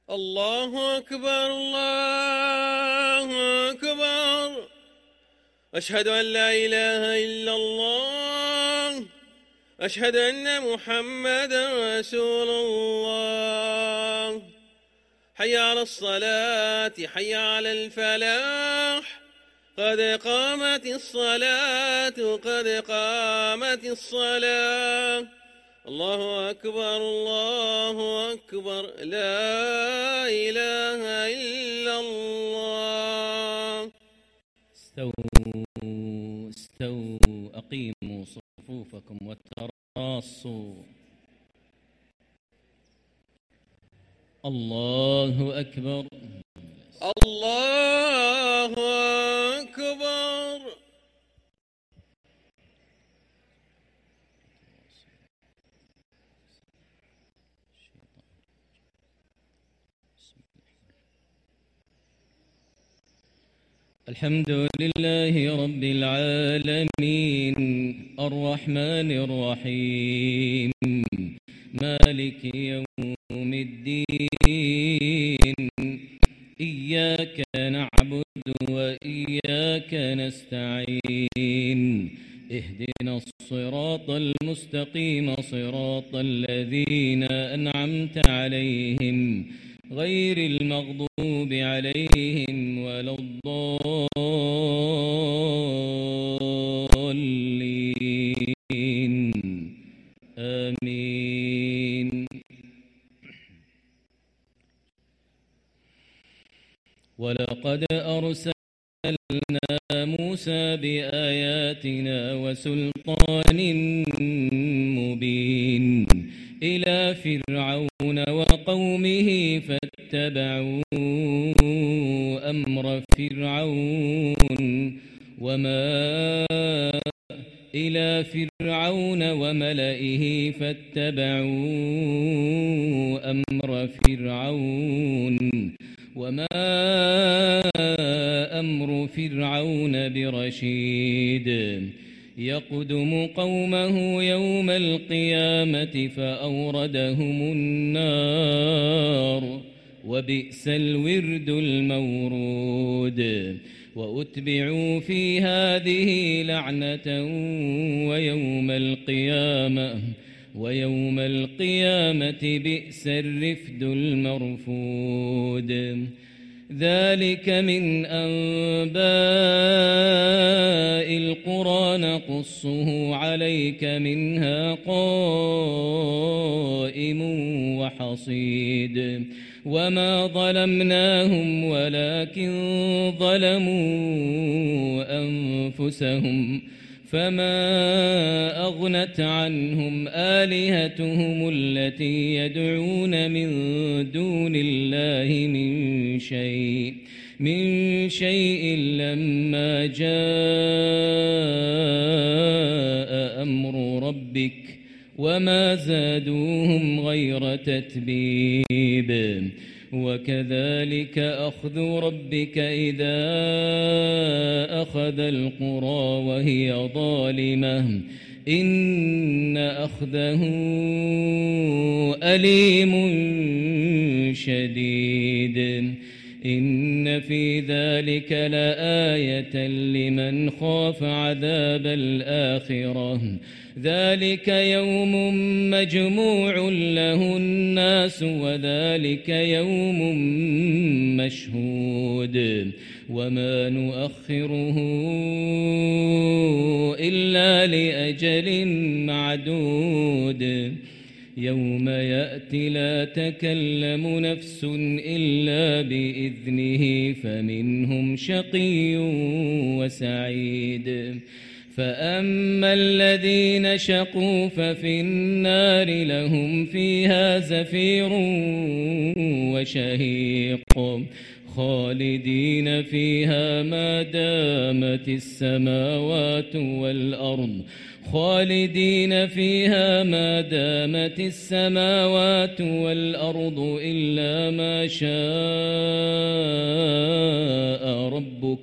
الله أكبر الله أكبر. أشهد أن لا إله إلا الله. أشهد أن محمدا رسول الله. حي على الصلاة حي على الفلاح. قد قامت الصلاة قد قامت الصلاة. الله أكبر الله أكبر. لا إله إلا الله. استووا أقيموا صفوفكم وتراصوا. الله أكبر الله أكبر. الحمد لله رب العالمين الرحمن الرحيم مالك يوم الدين. إياك نعبد وإياك نستعين. اهدنا الصراط المستقيم صراط الذين أنعمت عليهم غير المغضوب عليهم ولا الضالين. آمين. ولقد أرسلنا موسى بآياتنا وسلطان مبين إلى فرعون وقومه فاتبعوا أمر فرعون إلى فرعون وملئه فاتبعوا أمر فرعون وما أمر فرعون برشيد. يقدم قومه يوم القيامة فأوردهم النار وبئس الورد المورود. وأتبعوا في هذه لعنة ويوم القيامة بئس الرفد المرفود. ذلك من أنباء القرى نقصه عليك منها قائم وحصيد. وما ظلمناهم ولكن ظلموا أنفسهم فما أغنت عنهم آلهتهم التي يدعون من دون الله من شيء لما جاء أمر ربك وما زادوهم غير تتبيب. وكذلك أخذ ربك إذا أخذ القرى وهي ظالمة إن أخذه أليم شديد. إن في ذلك لآية لمن خاف عذاب الآخرة. ذلك يوم مجموع له الناس وذلك يوم مشهود. وما نؤخره إلا لأجل معدود. يوم يأتي لا تكلم نفس إلا بإذنه فمنهم شقي وسعيد. فأما الذين شقوا ففي النار لهم فيها زفير وشهيق خالدين فيها ما دامت السماوات والأرض إلا ما شاء ربك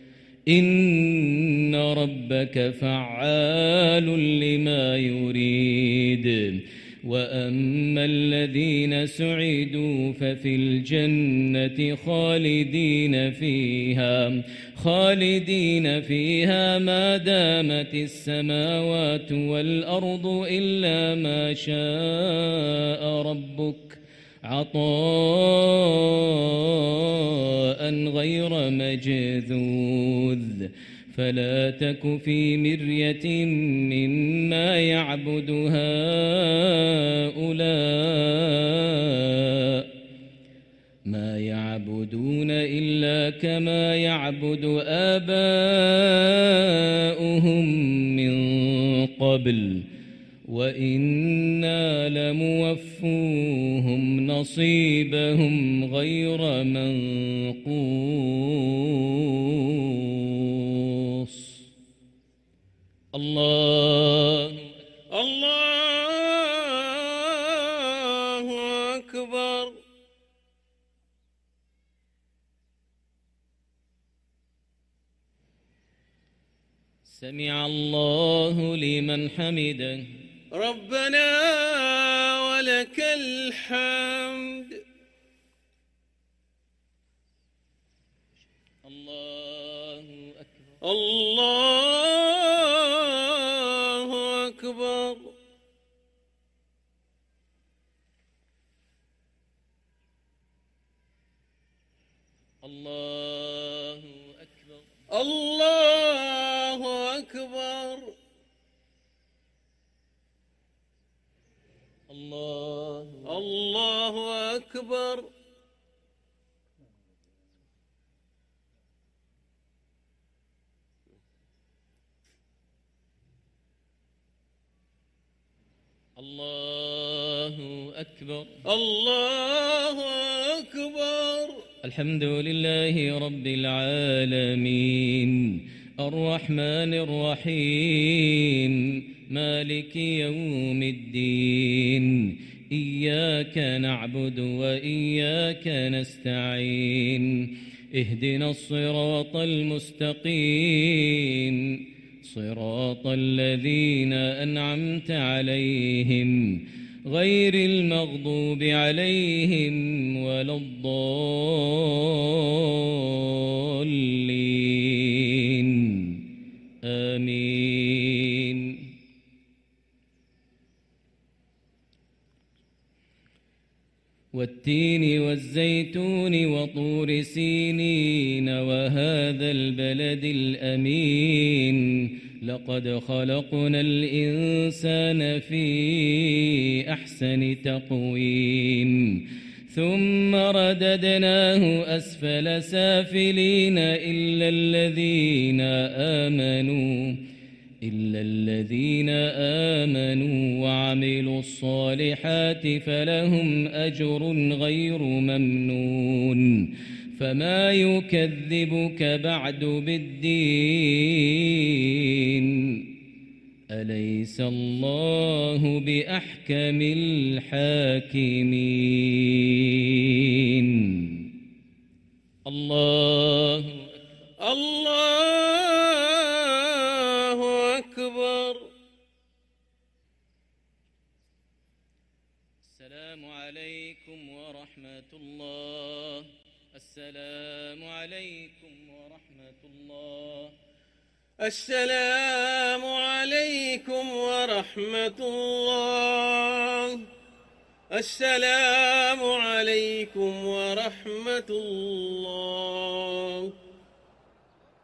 إن ربك فعال لما يريد. وأما الذين سعدوا ففي الجنة خالدين فيها ما دامت السماوات والأرض إلا ما شاء ربك عطاء غير مجذوذ فلا تك في مرية مما يعبد هؤلاء ما يعبدون إلا كما يعبد آباؤهم من قبل وإنا لموفوهم نصيبهم غير منقوص الله أكبر. سمع الله لمن حمده ربنا ولك الحمد. الله أكبر الله أكبر. الله أكبر الله أكبر. الله أكبر. الله أكبر الله أكبر. الحمد لله رب العالمين الرحمن الرحيم مالك يوم الدين إياك نعبد وإياك نستعين اهدنا الصراط المستقيم صراط الذين أنعمت عليهم غير المغضوب عليهم ولا الضالين آمين. والتين والزيتون وطور سينين وهذا البلد الأمين لقد خلقنا الإنسان في أحسن تقويم ثم رددناه أسفل سافلين إلا الذين آمنوا وعملوا الصالحات فلهم أجر غير ممنون فما يكذبك بعد بالدين أليس الله بأحكم الحاكمين. الله أكبر. السلام عليكم ورحمة الله. السلام عليكم ورحمة الله. السلام عليكم ورحمة الله. السلام عليكم ورحمة الله.